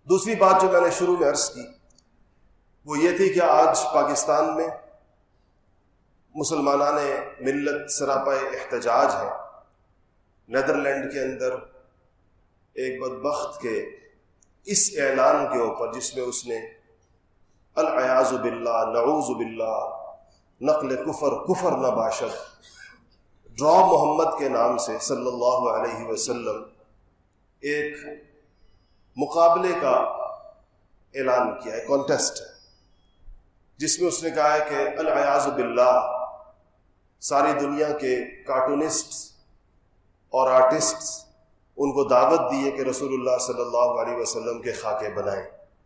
دوسری بات جو میں نے شروع میں عرض کی وہ یہ تھی کہ آج پاکستان میں مسلمانان ملت سراپائے احتجاج ہیں. نیدرلینڈ کے اندر ایک بدبخت کے اس اعلان کے اوپر جس میں اس نے العیاذ باللہ نعوذ باللہ نقل کفر نہ باشد ڈرا محمد کے نام سے صلی اللہ علیہ وسلم ایک مقابلے کا اعلان کیا ہے، کانٹیسٹ ہے، جس میں اس نے کہا ہے کہ العیاذ باللہ ساری دنیا کے کارٹونسٹ اور آرٹسٹس ان کو دعوت دی ہے کہ رسول اللہ صلی اللہ علیہ وسلم کے خاکے بنائیں.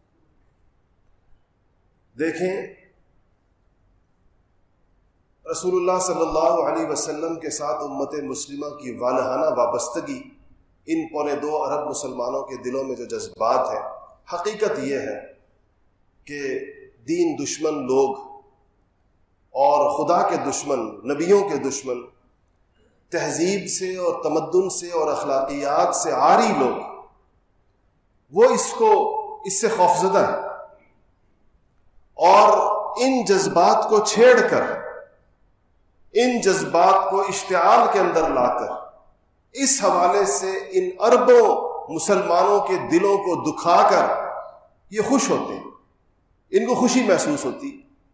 دیکھیں رسول اللہ صلی اللہ علیہ وسلم کے ساتھ امت مسلمہ کی والہانہ وابستگی، ان 2.25 ارب مسلمانوں کے دلوں میں جو جذبات ہیں، حقیقت یہ ہے کہ دین دشمن لوگ اور خدا کے دشمن، نبیوں کے دشمن، تہذیب سے اور تمدن سے اور اخلاقیات سے عاری لوگ، وہ اس سے خوفزدہ ہیں اور ان جذبات کو چھیڑ کر، ان جذبات کو اشتعال کے اندر لا کر اس حوالے سے ان اربوں مسلمانوں کے دلوں کو دکھا کر یہ خوش ہوتے ہیں، ان کو خوشی محسوس ہوتی.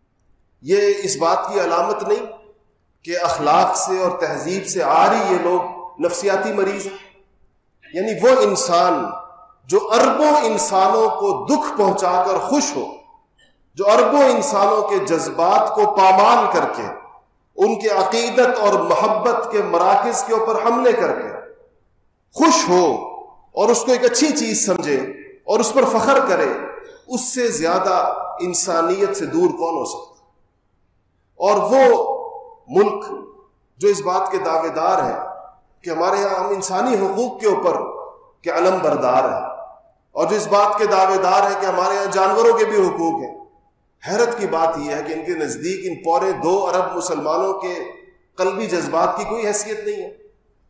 یہ اس بات کی علامت نہیں کہ اخلاق سے اور تہذیب سے عاری یہ لوگ نفسیاتی مریض ہیں. یعنی وہ انسان جو اربوں انسانوں کو دکھ پہنچا کر خوش ہو، جو اربوں انسانوں کے جذبات کو پامال کر کے، ان کے عقیدت اور محبت کے مراکز کے اوپر حملے کر کے خوش ہو اور اس کو ایک اچھی چیز سمجھے اور اس پر فخر کرے، اس سے زیادہ انسانیت سے دور کون ہو سکتا؟ اور وہ ملک جو اس بات کے دعوے دار ہیں کہ ہمارے یہاں ہم انسانی حقوق کے اوپر کے علم بردار ہیں، اور جو اس بات کے دعوے دار ہیں کہ ہمارے یہاں جانوروں کے بھی حقوق ہیں، حیرت کی بات یہ ہے کہ ان کے نزدیک ان 2.25 ارب مسلمانوں کے قلبی جذبات کی کوئی حیثیت نہیں ہے.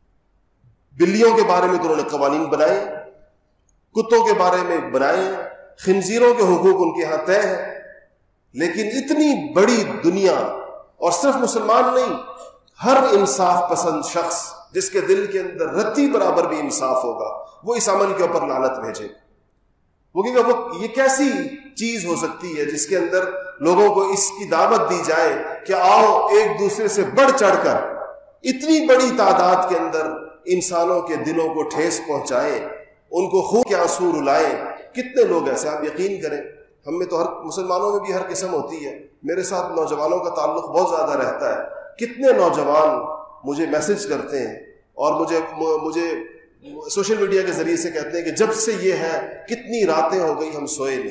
بلیوں کے بارے میں تو انہوں نے قوانین بنائے، کتوں کے بارے میں بنائے، خنزیروں کے حقوق ان کے ہاں طے ہیں، لیکن اتنی بڑی دنیا، اور صرف مسلمان نہیں، ہر انصاف پسند شخص جس کے دل کے اندر رتی برابر بھی انصاف ہوگا وہ اس عمل کے اوپر لعنت بھیجے. وہ کہے گا یہ کیسی چیز ہو سکتی ہے جس کے اندر لوگوں کو اس کی دعوت دی جائے کہ آؤ ایک دوسرے سے بڑھ چڑھ کر اتنی بڑی تعداد کے اندر انسانوں کے دلوں کو ٹھیس پہنچائیں، ان کو خون کے آنسو رلائیں. کتنے لوگ ایسے، آپ یقین کریں ہم میں تو ہر مسلمانوں میں بھی ہر قسم ہوتی ہے، میرے ساتھ نوجوانوں کا تعلق بہت زیادہ رہتا ہے. کتنے نوجوان مجھے میسج کرتے ہیں اور مجھے سوشل میڈیا کے ذریعے سے کہتے ہیں کہ جب سے یہ ہے کتنی راتیں ہو گئی ہم سوئے نہیں.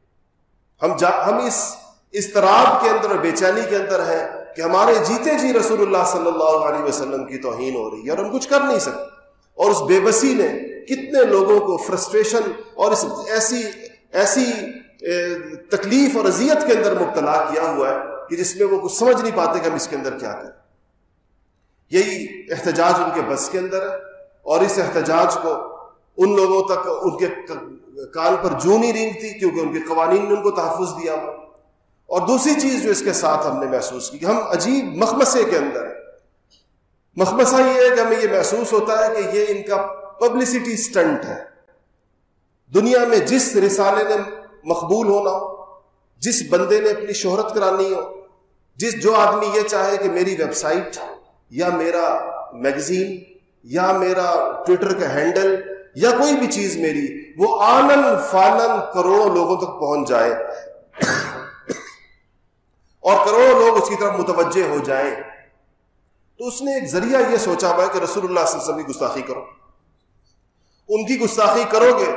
ہم اس اضطراب کے اندر اور بے چینی کے اندر ہیں کہ ہمارے جیتے جی رسول اللہ صلی اللہ علیہ وسلم کی توہین ہو رہی ہے اور ہم کچھ کر نہیں سکتے. اور اس بے بسی نے کتنے لوگوں کو فرسٹریشن اور اس ایسی تکلیف اور اذیت کے اندر مبتلا کیا ہوا ہے کہ جس میں وہ کچھ سمجھ نہیں پاتے کہ ہم اس کے اندر کیا کریں. یہی احتجاج ان کے بس کے اندر ہے، اور اس احتجاج کو ان لوگوں تک ان کے کان پر جوں نہیں رینگتی کیونکہ ان کے قوانین نے ان کو تحفظ دیا ہوا. اور دوسری چیز جو اس کے ساتھ ہم نے محسوس کی کہ ہم عجیب مخمسے کے اندر ہیں. مخمسہ یہ ہے کہ ہمیں یہ محسوس ہوتا ہے کہ یہ ان کا پبلسٹی سٹنٹ ہے. دنیا میں جس رسالے نے مقبول ہونا ہو، جس بندے نے اپنی شہرت کرانی ہو، جو آدمی یہ چاہے کہ میری ویب سائٹ یا میرا میگزین یا میرا ٹویٹر کا ہینڈل یا کوئی بھی چیز میری وہ آنن فانن کروڑوں لوگوں تک پہنچ جائے اور کروڑوں لوگ اس کی طرف متوجہ ہو جائیں، تو اس نے ایک ذریعہ یہ سوچا ہوا ہے کہ رسول اللہ صلی اللہ علیہ وسلم کی گستاخی کرو. ان کی گستاخی کرو گے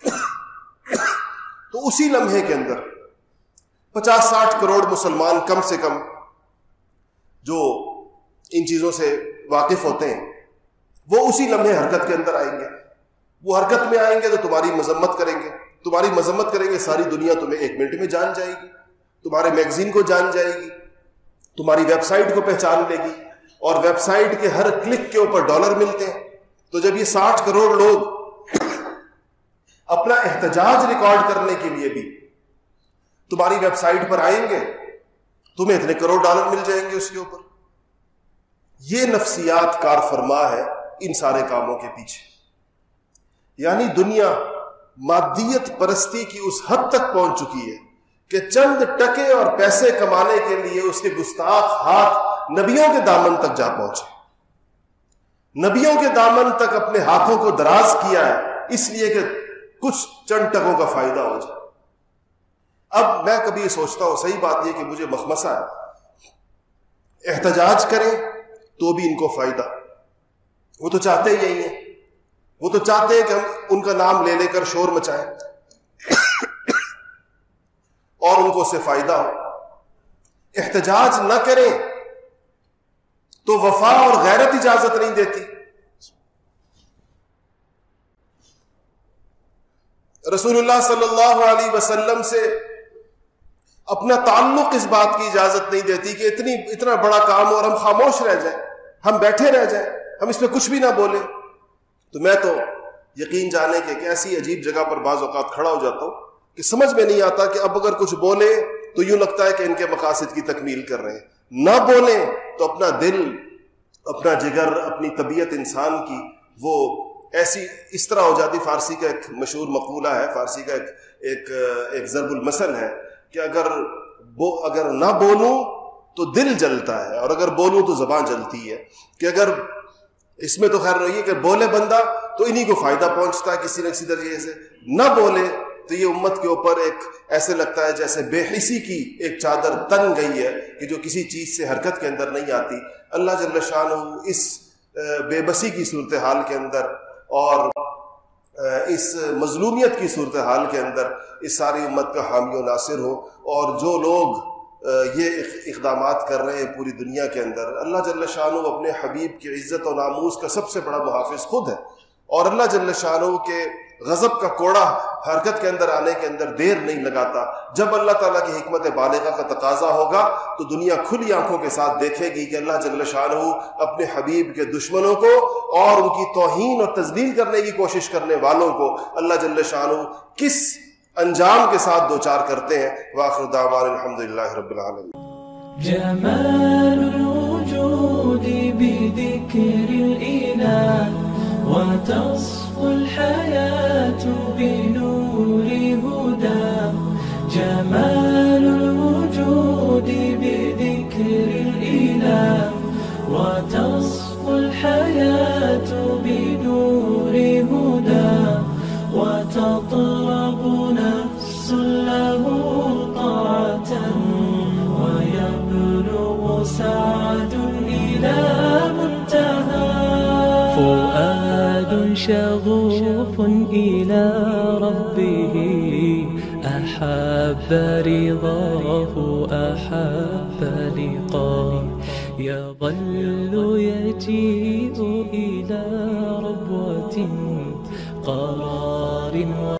تو اسی لمحے کے اندر 50-60 کروڑ مسلمان کم سے کم جو ان چیزوں سے واقف ہوتے ہیں وہ اسی لمحے حرکت کے اندر آئیں گے. وہ حرکت میں آئیں گے تو تمہاری مذمت کریں گے، تمہاری مذمت کریں گے، ساری دنیا تمہیں 1 منٹ میں جان جائے گی، تمہارے میگزین کو جان جائے گی، تمہاری ویب سائٹ کو پہچان لے گی، اور ویب سائٹ کے ہر کلک کے اوپر ڈالر ملتے ہیں. تو جب یہ 60 کروڑ لوگ اپنا احتجاج ریکارڈ کرنے کے لیے بھی تمہاری ویب سائٹ پر آئیں گے، تمہیں اتنے کروڑ ڈالر مل جائیں گے اس کے اوپر. یہ نفسیات کار فرما ہے ان سارے کاموں کے پیچھے. یعنی دنیا مادیت پرستی کی اس حد تک پہنچ چکی ہے کہ چند ٹکے اور پیسے کمانے کے لیے اس کے گستاخ ہاتھ نبیوں کے دامن تک جا پہنچے. نبیوں کے دامن تک اپنے ہاتھوں کو دراز کیا ہے اس لیے کہ کچھ چند ٹکوں کا فائدہ ہو جائے. اب میں کبھی یہ سوچتا ہوں، صحیح بات یہ کہ مجھے مخمصہ ہے، احتجاج کریں تو بھی ان کو فائدہ. وہ تو چاہتے ہی یہی ہیں، وہ تو چاہتے ہیں کہ ہم ان کا نام لے لے کر شور مچائیں اور ان کو اس سے فائدہ ہو. احتجاج نہ کریں تو وفا اور غیرت اجازت نہیں دیتی. رسول اللہ صلی اللہ علیہ وسلم سے اپنا تعلق اس بات کی اجازت نہیں دیتی کہ اتنا بڑا کام ہو اور ہم خاموش رہ جائیں، ہم بیٹھے رہ جائیں، ہم اس میں کچھ بھی نہ بولیں. تو میں تو یقین جانے کہ ایک ایسی عجیب جگہ پر بعض اوقات کھڑا ہو جاتا ہوں کہ سمجھ میں نہیں آتا کہ اب اگر کچھ بولے تو یوں لگتا ہے کہ ان کے مقاصد کی تکمیل کر رہے ہیں، نہ بولیں تو اپنا دل، اپنا جگر، اپنی طبیعت انسان کی وہ ایسی اس طرح ہو جاتی. فارسی کا ایک مشہور مقولہ ہے، فارسی کا ایک ضرب المثل ہے کہ اگر نہ بولوں تو دل جلتا ہے اور اگر بولوں تو زبان جلتی ہے. کہ اگر اس میں تو خیر نہیں ہے کہ بولے بندہ تو انہی کو فائدہ پہنچتا ہے کسی نہ کسی طریقے سے، نہ بولے تو یہ امت کے اوپر ایک ایسے لگتا ہے جیسے بے حسی کی ایک چادر تن گئی ہے کہ جو کسی چیز سے حرکت کے اندر نہیں آتی. اللہ جل شانہ اس بے بسی کی صورتحال کے اندر اور اس مظلومیت کی صورتحال کے اندر اس ساری امت کا حامی و ناصر ہو. اور جو لوگ یہ اقدامات کر رہے ہیں پوری دنیا کے اندر، اللہ جل شانہ اپنے حبیب کی عزت و ناموس کا سب سے بڑا محافظ خود ہے، اور اللہ جل شانہ کے غضب کا کوڑا حرکت کے اندر آنے کے اندر دیر نہیں لگاتا. جب اللہ تعالیٰ کی حکمت بالغہ کا تقاضا ہوگا تو دنیا کھلی آنکھوں کے ساتھ دیکھے گی کہ اللہ جل شانہ اپنے حبیب کے دشمنوں کو اور ان کی توہین اور تذلیل کرنے کی کوشش کرنے والوں کو اللہ جل شانہ کس انجام کے ساتھ دوچار کرتے ہیں. وآخر دعوانا الحمدللہ رب العالمین. جمال الوجود بذكر الإله وتصفو الحياة بنور هدى. جمال الوجود بذكر الإله وتصفو الحياة بنور هدى. وتطلب نفس له طاعة ويبلغ سعد إلى منتهى. فؤاد شغوف إلى ربه أحب رضاه أحب لقاه. يظل يجيء إلى ربوة قرار